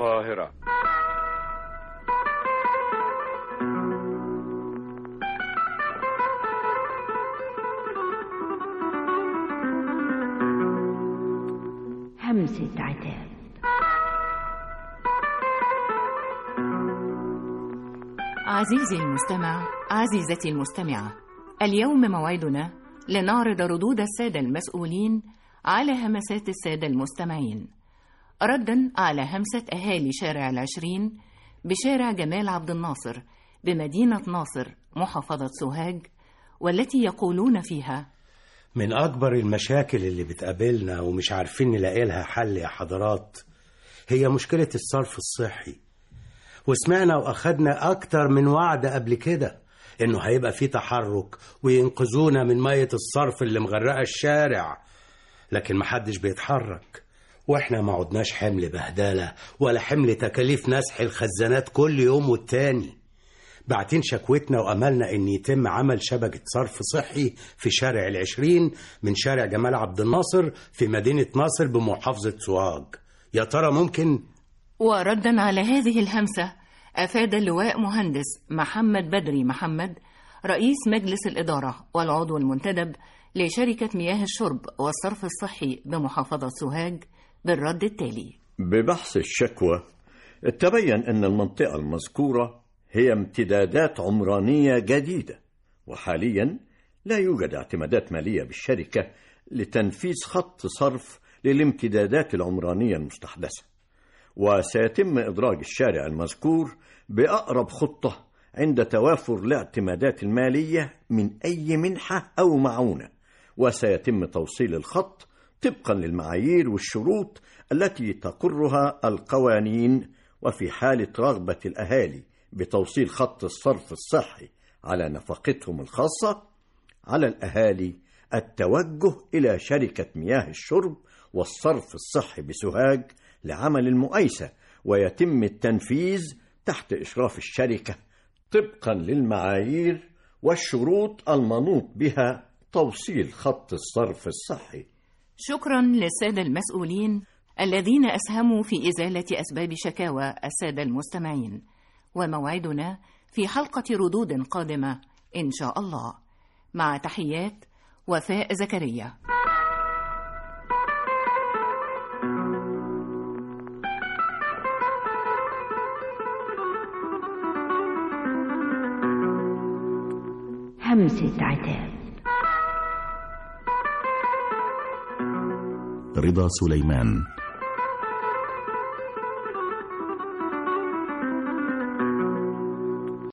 القاهرة. همسة عتاب. عزيزي المستمع، عزيزتي المستمعة، اليوم موعدنا لنعرض ردود السادة المسؤولين على همسات السادة المستمعين، ردا على همسة أهالي شارع 20 بشارع جمال عبد الناصر بمدينة ناصر محافظة سوهاج، والتي يقولون فيها: من أكبر المشاكل اللي بتقابلنا ومش عارفين نلاقي لها حل يا حضرات هي مشكلة الصرف الصحي. وسمعنا وأخدنا أكتر من وعد قبل كده إنه هيبقى في تحرك وينقذونا من مية الصرف اللي مغرقة الشارع، لكن محدش بيتحرك، وإحنا ما عدناش حمل بهدالة ولا حمل تكاليف نسح الخزانات كل يوم والتاني. بعتين شكوتنا وأملنا إن يتم عمل شبكة صرف صحي في شارع 20 من شارع جمال عبد الناصر في مدينة ناصر بمحافظة سوهاج. يا ترى ممكن؟ وردا على هذه الهمسة أفاد اللواء مهندس محمد بدري محمد رئيس مجلس الإدارة والعضو المنتدب لشركة مياه الشرب والصرف الصحي بمحافظة سوهاج بالرد التالي: ببحث الشكوى تبين أن المنطقة المذكورة هي امتدادات عمرانية جديدة، وحاليا لا يوجد اعتمادات مالية بالشركة لتنفيذ خط صرف للامتدادات العمرانية المستحدثة، وسيتم إدراج الشارع المذكور بأقرب خطة عند توافر الاعتمادات المالية من أي منحة أو معونة، وسيتم توصيل الخط طبقا للمعايير والشروط التي تقرها القوانين. وفي حالة رغبة الأهالي بتوصيل خط الصرف الصحي على نفقتهم الخاصة، على الأهالي التوجه إلى شركة مياه الشرب والصرف الصحي بسوهاج لعمل المقايسة، ويتم التنفيذ تحت إشراف الشركة طبقا للمعايير والشروط المنوط بها توصيل خط الصرف الصحي. شكرا للسادة المسؤولين الذين أسهموا في إزالة أسباب شكاوى السادة المستمعين، وموعدنا في حلقة ردود قادمة إن شاء الله. مع تحيات وفاء زكريا. همسة عتاب. رضا سليمان.